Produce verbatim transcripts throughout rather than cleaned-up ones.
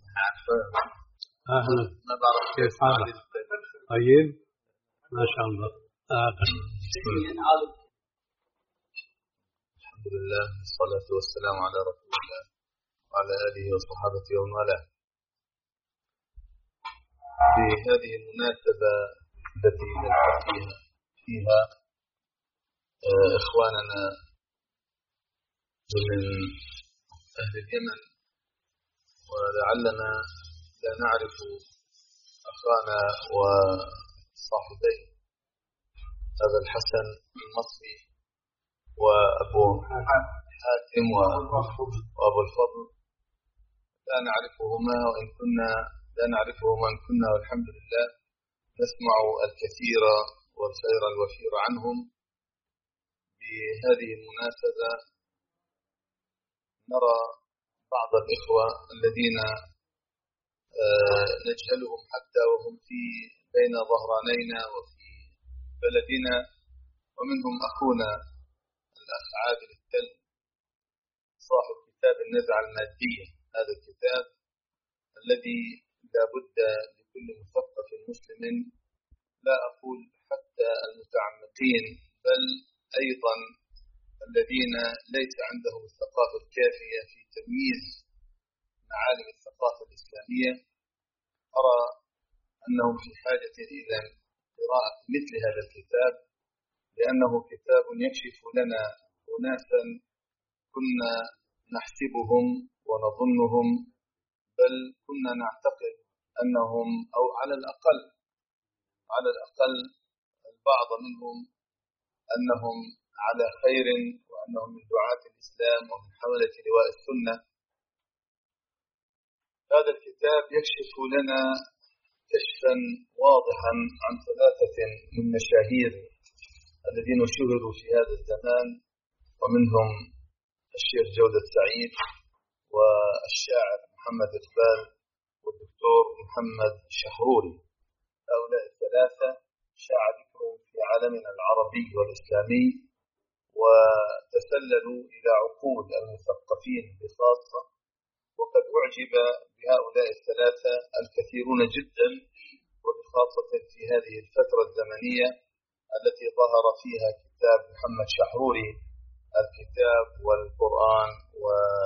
أهلا، كيف حالك؟ طيب ما شاء الله. الحمد لله والصلاة والسلام على رسول الله وعلى آله وصحابته ومن والاه. في هذه المناسبة التي نلتقي فيها إخواننا من أهل اليمن، ولعلنا لا نعرف أخانا وصاحبيه هذا الحسن المصري وأبو حاتم وأبو الفضل، لا نعرفهما وإن كنا لا نعرفهما وإن كنا والحمد لله نسمع الكثير والخير الوفير عنهم. بهذه المناسبة نرى بعض الإخوة الذين نجهلهم حتى وهم في بين ظهرانينا وفي بلدنا، ومنهم أخونا الأخ عادل التل صاحب كتاب النزعة المادية. هذا الكتاب الذي لا بد لكل مثقف مسلم، لا أقول حتى المتعمقين بل أيضا الذين ليس عندهم الثقافة الكافية في تمييز معالم الثقافة الإسلامية، أرى أنهم في حاجة إلى قراءة مثل هذا الكتاب، لأنه كتاب يكشف لنا أناسا كنا نحسبهم ونظنهم، بل كنا نعتقد أنهم أو على الأقل على الأقل البعض منهم أنهم على خير وأنهم من دعاة الإسلام ومن حملة لواء السنة. هذا الكتاب يكشف لنا كشفا واضحا عن ثلاثة من مشاهير الذين شهدوا في هذا الزمان، ومنهم الشيخ جودة سعيد والشاعر محمد إقبال والدكتور محمد شحروري. هؤلاء الثلاثة شاع ذكرهم في عالمنا العربي والإسلامي، وتسللوا إلى عقول المثقفين بخاصة، وقد أعجب بهؤلاء الثلاثة الكثيرون جدا، وبخاصة في هذه الفترة الزمنية التي ظهر فيها كتاب محمد شحروري الكتاب والقرآن و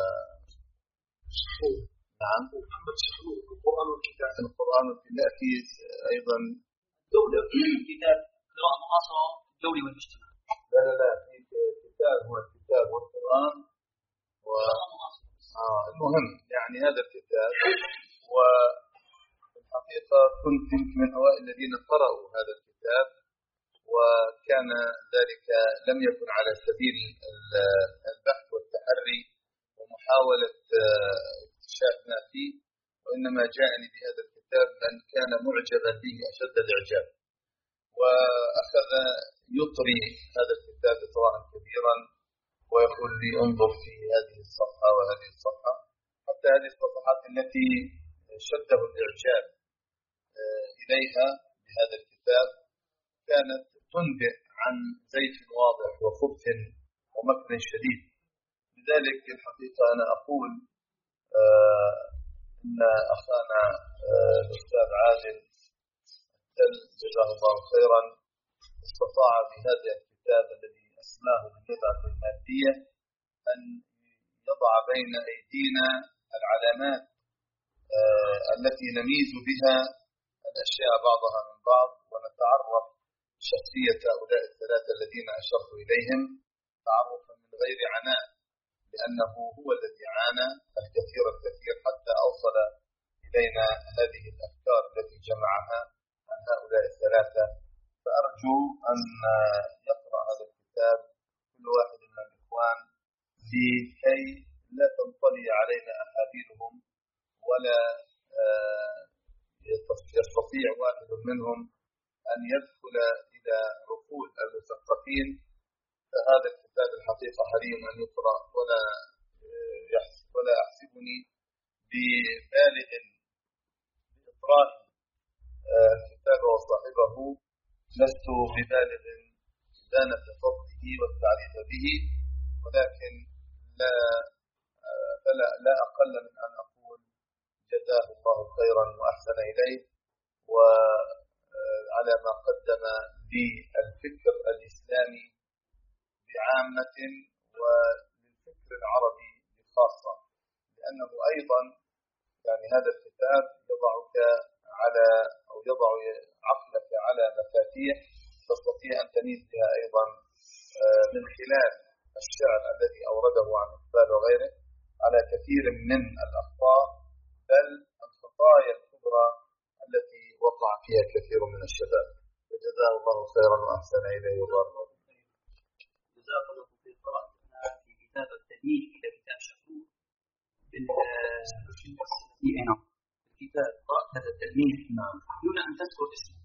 نعم محمد شحروري القرآن والكتاب القرآن والكتاب في أيضا دولة كتاب قراءة معاصرة الدولي والاجتماعي. لا لا لا في كتاب هو الكتاب والقرآن و آه المهم يعني هذا الكتاب، والحقيقة كنت من أوائل الذين قرأوا هذا الكتاب، وكان ذلك لم يكن على سبيل البحث والتحري ومحاولة اكتشاف ما فيه، وإنما جاءني بهذا الكتاب لأن كان معجبا به أشد الإعجاب، وأخذ يطري هذا الكتاب إطراء كبيرا ويقول لي انظر في هذه الصفحة وهذه الصفحة، حتى هذه الصفحات التي شده الإعجاب إليها بهذا الكتاب كانت تنبئ عن زيف واضح وخبث ومكر شديد. لذلك الحقيقة أنا أقول آه إن أخانا آه الأستاذ عادل التل جزاه الله خيرا استطاع بهذا الكتاب الذي أسماه بالنزعة المادية أن يضع بين أيدينا العلامات آه التي نميز بها الأشياء بعضها من بعض، ونتعرف شخصية هؤلاء الثلاثة الذين أشرت إليهم تعرفا من غير عناء، لأنه هو الذي عانى الكثير الكثير حتى أوصل إلينا هذه الأفكار التي جمعها عن هؤلاء الثلاثة. فأرجو أن يقرأ هذا الكتاب كل واحد من الإخوان لكي لا تنطلي علينا أحاديثهم، ولا يستطيع واحد منهم أن يدخل إلى عقول المثقفين. فهذا الكتاب الحقيقة حريم أن يقرأ، ولا ولا أحسبني ببالغ بإطراح الكتاب وصاحبه، لست ببالغ دانة فضله والتعريف به، ولكن لا لا, لا أقل من أن أقول جزاه خيرا وأحسن إليه، وعلى ما قدم للفكر الإسلامي بعامة وللفكر العربي بخاصة، لأنه أيضا يعني هذا الكتاب يضعك على أو يضع عقلك على مفاتيح تستطيع أن تميز بها أيضا من خلال الشعر الذي أورده عن إقبال وغيره على كثير من الأخطاء، بل الخطايا الكبرى التي وقع فيها كثير من الشباب. فجزاه الله خيرا وأحسن إليه وبارك الله فيه. جزاك الله خير. قرأتنا في كتاب التلميذ إلى كتاب شكور في أنا الكتاب قرأت هذا التلميذ دون أن تذكر اسمه.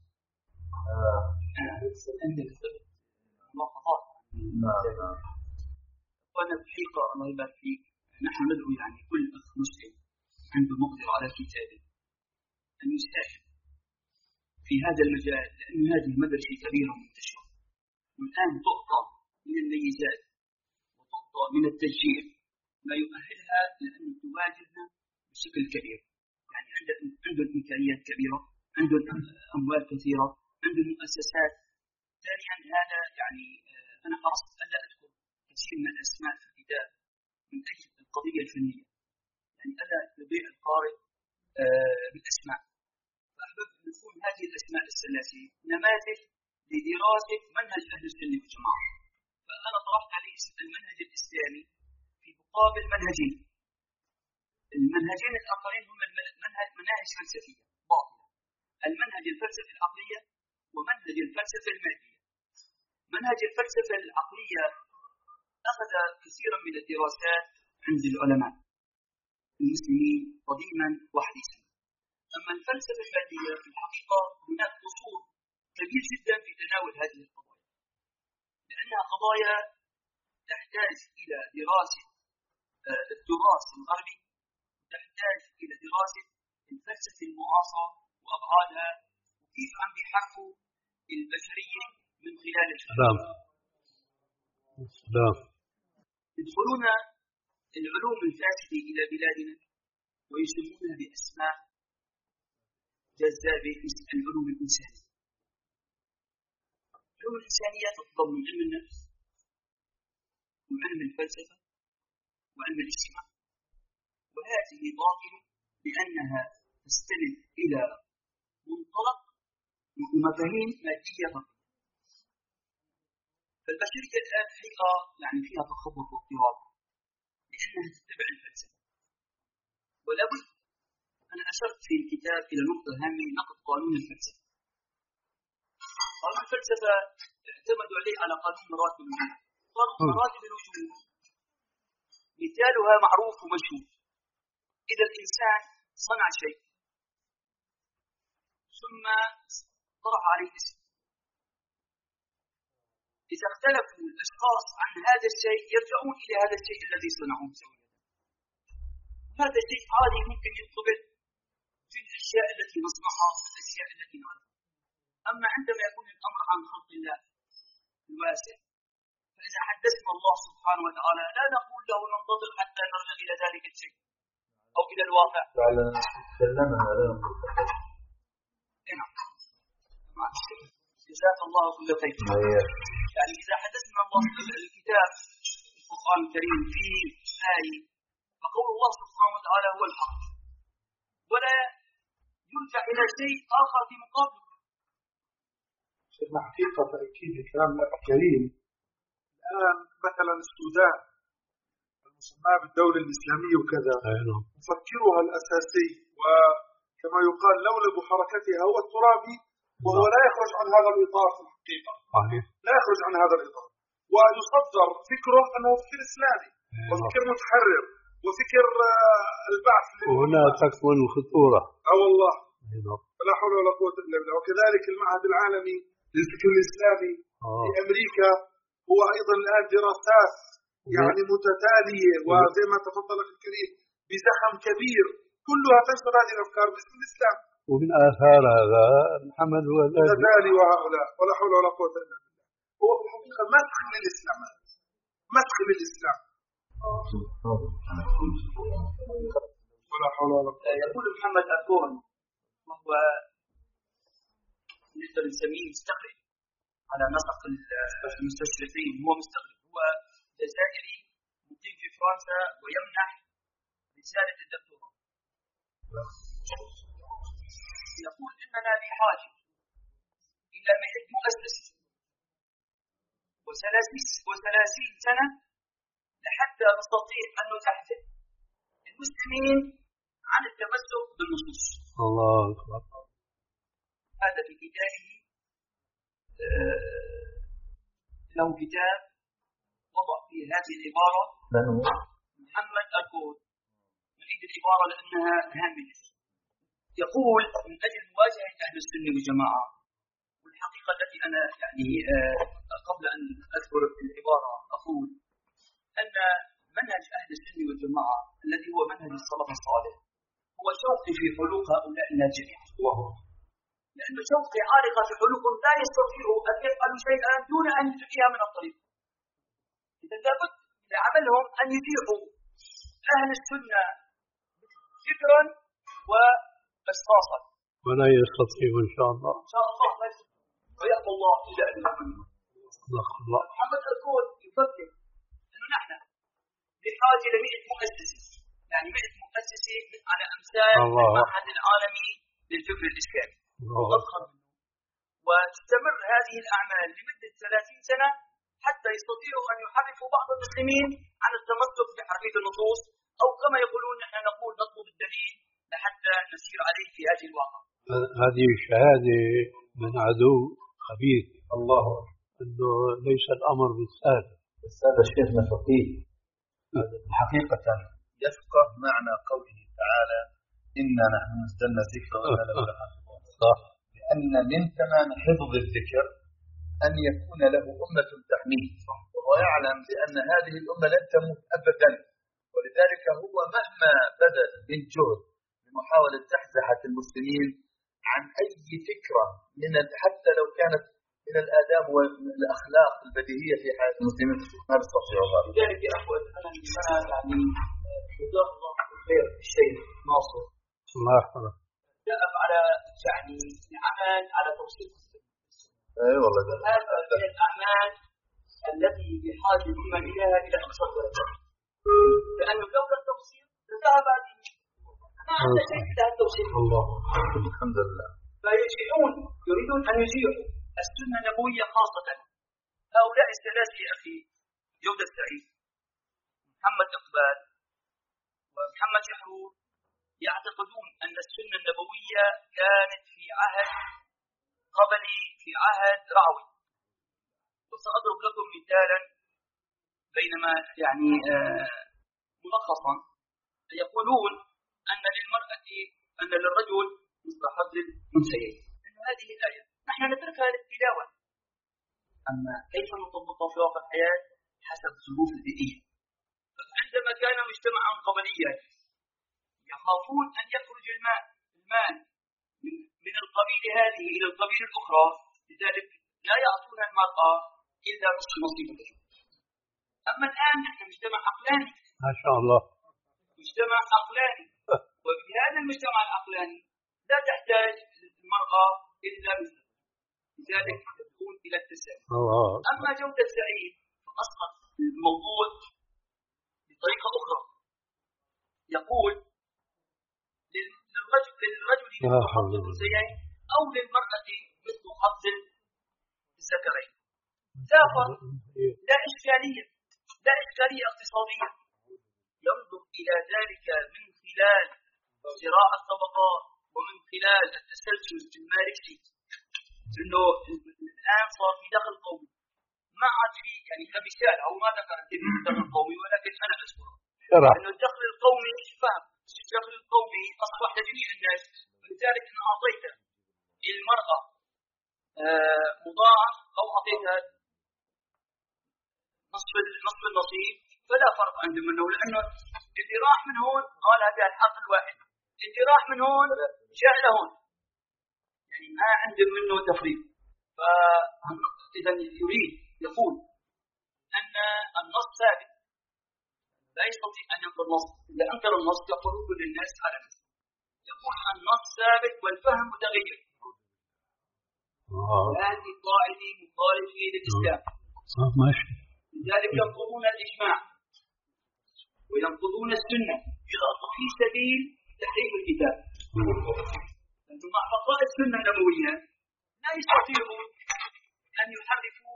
أنت كتبت ملاحظات. وأنا بحقيقة الله يبارك فيك، نحن ندعو يعني كل أخ مسلم عنده مقدرة على كتابه أن يساهم في هذا المجال، لأن هذه مدرسة كبيرة منتشرة، والآن تعطى من الميزات وتعطى من التشجيع ما يؤهلها لأن تواجهنا بشكل كبير. يعني عندهم إمكانيات كبيرة، عندهم أموال كثيرة، عندهم مؤسسات. ثانيا هذا يعني أنا حرصت ألا أذكر كثير من الأسماء في الكتاب من أجل القضية الفنية، يعني ألا يضيع القارئ بالأسماء. فأحببت أن تكون هذه الأسماء الثلاثة نماذج لدراسة منهج أهل السنة والجماعة. فأنا طرحت عليه المنهج الإسلامي في مقابل منهجين. المنهجين الآخرين هم المنهج مناهج فلسفية باطلة، المنهج الفلسفي العقلية ومنهج الفلسفة المادية. منهج الفلسفة العقلية أخذ كثيرا من الدراسات عند العلماء المسلمين قديما وحديثا. أما الفلسفة المادية في الحقيقة هناك قصور كبير جدا في تناول هذه القضايا، لأنها قضايا تحتاج إلى دراسة التراث الغربي، تحتاج إلى دراسة الفلسفة المعاصرة وأبعادها وكيف عم بيحكوا البشرية من خلال السلام. السلام. يدخلون العلوم الفاسدة إلى بلادنا ويسمونها بأسماء جذابة مثل العلوم الإنسانية. العلوم الإنسانية تتضمن علم النفس وعلم الفلسفة وعلم الاجتماع، وهذه باطلة لأنها تستند إلى منطلق ومفاهيم مادية فقط. فالبشرية الآن حقيقة يعني فيها تخبط واضطراب لأنها تتبع الفلسفة. ولابد أنا أشرت في الكتاب إلى نقطة هامة، نقد قانون الفلسفة. قانون الفلسفة اعتمدوا عليه على قانون مراتب الوجود. قانون مراتب الوجود مثالها معروف ومشهور. إذا الإنسان صنع شيء ثم طرح عليه اسم، إذا اختلفوا الأشخاص عن هذا الشيء يرجعون إلى هذا الشيء الذي صنعوه سويا. هذا الشيء عادي ممكن ينطبق في الأشياء التي نصنعها الأشياء التي نعرفها. أما عندما يكون الأمر عن خلق الله الواسع، فإذا حدثنا الله سبحانه وتعالى لا نقول له ننتظر حتى نرجع إلى ذلك الشيء أو إلى الواقع. فعلا تكلمنا على جزاك الله كل خير. يعني إذا حدثنا الله الكتاب القرآن الكريم في آية فقول الله سبحانه وتعالى هو الحق، ولا يرجع إلى شيء آخر في مقابله. مع حقيقة تأكيد الكلام الكريم، الآن مثلا السودان المسمى بالدولة الإسلامية وكذا مفكرها الأساسي وكما يقال لولب حركتها هو الترابي، وهو لا يخرج عن هذا الإطار في الحقيقة. لا يخرج عن هذا الإطار، ويصدر فكره أنه فكر إسلامي وفكر متحرر وفكر البعث. وهنا تكمن الخطورة. اه والله لا حول ولا قوة إلا بالله. وكذلك المعهد العالمي للفكر الإسلامي آه. في أمريكا هو أيضا الآن دراسات يعني متتالية، وزي ما تفضل أخي الكريم بزخم كبير كلها تنشر هذه الأفكار باسم الإسلام. ومن آثار هذا محمد الغزالي وهؤلاء ولا حول ولا قوة إلا بالله. هو في الحقيقة مسخ للإسلام، مسخ للإسلام ولا حول ولا قوة. يقول محمد أكون وهو نقدر نسميه مستقل على نسق المستشرقين. هو مستقل، هو جزائري مقيم في فرنسا ويمنح رسالة الدكتوراه. يقول إننا بحاجة إلى معهد مؤسس وثلاثين سنة لحتى نستطيع أن نتحدث المسلمين عن التمسك بالنصوص. الله أكبر. هذا في كتابه له كتاب وضع فيه هذه العبارة محمد أركود. نعيد العبارة لأنها هامة. يقول من أجل مواجهة أهل السنة والجماعة، والحقيقة التي أنا يعني قبل أن أذكر العبارة أقول أن منهج أهل السنة والجماعة الذي هو منهج السلف الصالح هو شوقي في حلوق هؤلاء الناجحين، لأن شوقي عارقة في حلوقهم لا يستطيعوا أن يفعلوا شيئا دون أن يجريها من الطريق. إذا لابد لعملهم أن يطيعوا أهل السنة فكرا وإشخاصا، ولا يستطيع إن شاء الله. إن شاء الله ويأبى الله إلا أن يكون. الله. محمد أركود يفكر أنه نحن بحاجة لمئة مؤسسة، يعني مئة مؤسسة على أمثال المعهد العالمي للفكر الإسلامي، وتستمر هذه الأعمال لمدة ثلاثين سنة حتى يستطيعوا أن يحرفوا بعض المسلمين عن التمسك بحرفية النصوص، أو كما يقولون نحن نقول نطلب الدليل لحتى نسير عليه في هذه الواقع. هذه شهادة من عدو خبيث. الله أنه ليس الأمر بالسهل. بس هذا شيخنا فقيه حقيقة يفقه معنى قوله تعالى إنا نحن نزلنا الذكر وإنا له لحافظون. صح. لأن من تمام حفظ الذكر أن يكون له أمة تحميه، وهو يعلم بأن هذه الأمة لن تموت أبدا، ولذلك هو مهما بذل من جهد لمحاولة تحزحة المسلمين عن أي فكرة من حتى لو كانت من الآداب والأخلاق البديهية في حياة المسلمين ما بيستطيعوا ذلك. لذلك يا أخوان أنا يعني جزاه الله خير الشيخ ناصر الله يحفظه جاء على يعني العمل على توصيل اي والله ده هذا من الأعمال التي بحاجة الأمة إليها إلى أقصى الدرجات، لأنه لولا التوصيل لذهب هذه ما عندنا شيء إلا التوصيل. الله الحمد لله. فيشيعون يريدون أن يشيعوا السنة النبوية خاصة. هؤلاء الثلاثة يا أخي جودة السعيد محمد إقبال ومحمد شحرور يعتقدون أن السنة النبوية كانت في عهد قبلي في عهد رعوي. وسأضرب لكم مثالا بينما يعني آه ملخصا يقولون أن للمرأة أن للرجل مثل حظ الأنثيين. أن هذه الآية نحن نتركها للتلاوة، أما كيف نطبقها في واقع الحياة حسب الظروف البيئية. عندما كان مجتمعا قبليا يخافون أن يخرج المال المال من, من القبيلة هذه إلى القبيلة الأخرى، لذلك لا يعطون المرأة إلا نصف نصيب الرجل. أما الآن نحن مجتمع عقلاني ما شاء الله، مجتمع عقلاني، وفي هذا المجتمع العقلاني لا تحتاج المرأة إلا مثل، لذلك تكون إلى التساوي. أما جودة السعيد فأسقط الموضوع بطريقة أخرى، يقول للرجل للرجل مثل حظ الأنثيين أو للمرأة مثل حظ الذكرين. لا فرق، لا إشكالية، لا إشكالية اقتصادية. ينظر إلى ذلك من خلال صراع الطبقات ومن خلال التسلسل الماركسي، إنه الآن صار في دخل قومي ما عاد في يعني كمثال أو ما ذكر الدخل القومي، ولكن أنا أذكره إنه الدخل القومي فهم الدخل القومي أصبح لجميع الناس، ولذلك إن أعطيت المرأة آه مضاعف أو أعطيتها نصف نصف النصيب فلا فرق عندهم منه، لأنه اللي راح من هون قال هذا الحق الواحد، اللي راح من هون جاء لهون، يعني ما عندهم منه تفريق. فإذا يريد يقول أن النص ثابت لا يستطيع أن ينكر النص، إذا أنكر النص يقول كل الناس على نفسه، يقول النص ثابت والفهم متغير. هذه قاعدة مخالفة للإسلام. آه ماشي. لذلك ينقضون الإجماع وينقضون السنة في سبيل تحريف الكتاب. أنتم مع بقاء السنة النبوية لا يستطيعون أن يحرفوا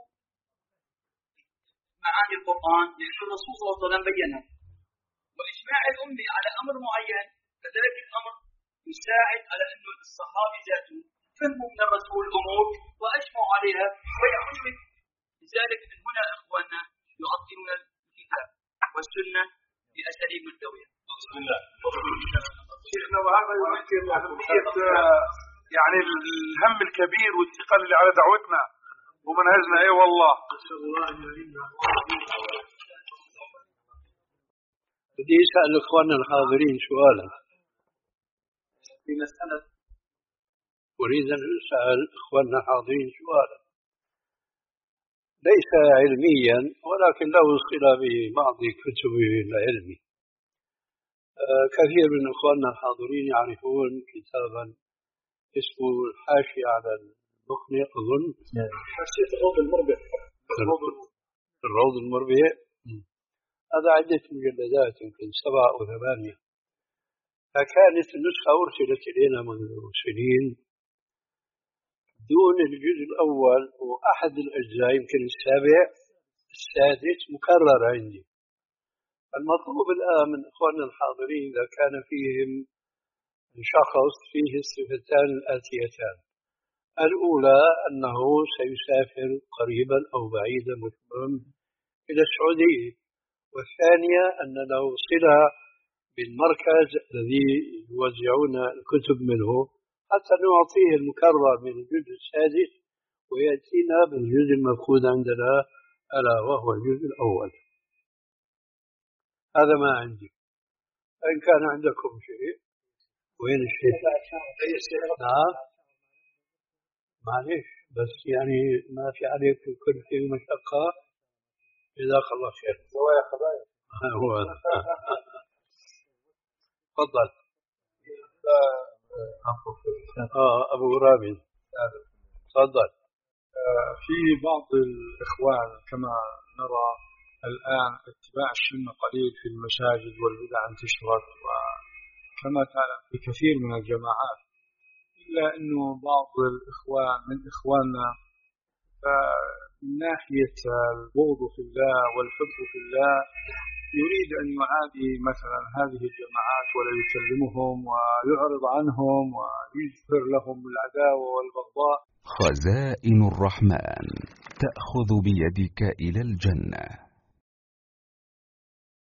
معاني القرآن لأن الرسول صلى الله عليه وسلم بينها. وإجماع الأمة على أمر معين كذلك الأمر يساعد على أن الصحابة ذاتهم فهموا من الرسول أمور وأجمعوا عليها ويعملوا. لذلك من هنا إخواننا يعطلون الكتاب والسنة بأساليب متداولة. بسم الله. شيخنا وهذا يؤكد أهمية يعني الهم الكبير والثقل اللي على دعوتنا ومنهجنا. اي والله. بدي أسأل إخواننا الحاضرين سؤالا في مسألة. أريد أن أسأل إخواننا الحاضرين سؤالا ليس علميا ولكن له صلة ببعض كتب العلم. آه كثير من إخواننا الحاضرين يعرفون كتابا اسمه الحاشية على المقنع أظن حاشية الروض المربع. الروض المربع هذا عدة مجلدات يمكن سبعة أو ثمانية. فكانت النسخة أرسلت إلينا منذ سنين دون الجزء الأول وأحد الأجزاء يمكن السابع السادس مكرر عندي. المطلوب الآن من إخواننا الحاضرين إذا كان فيهم شخص فيه الصفتان الآتيتان: الأولى أنه سيسافر قريبا أو بعيدا إلى السعودية، والثانية أن له صلة بالمركز الذي يوزعون الكتب منه حتى نعطيه المكرر من الجزء السادس ويأتينا بالجزء المفقود عندنا ألا وهو الجزء الأول. هذا ما عندي. إن كان عندكم شيء. وين الشيء؟ نعم معليش بس يعني ما في عليك كل شيء مشقة. جزاك الله خير. زوايا خبايا. هو هذا. تفضل. آه أبو رامي. تفضل. في بعض الإخوان كما نرى الآن اتباع السنة قليل في المساجد والبدع انتشرت، وكما تعلم في كثير من الجماعات، إلا أنه بعض الإخوان من إخواننا من ناحية البغض في الله والحب في الله يريد أن يعادي مثلا هذه الجماعات ولا يكلمهم ويعرض عنهم ويظهر لهم العداوة والبغضاء. خزائن الرحمن تأخذ بيدك إلى الجنة.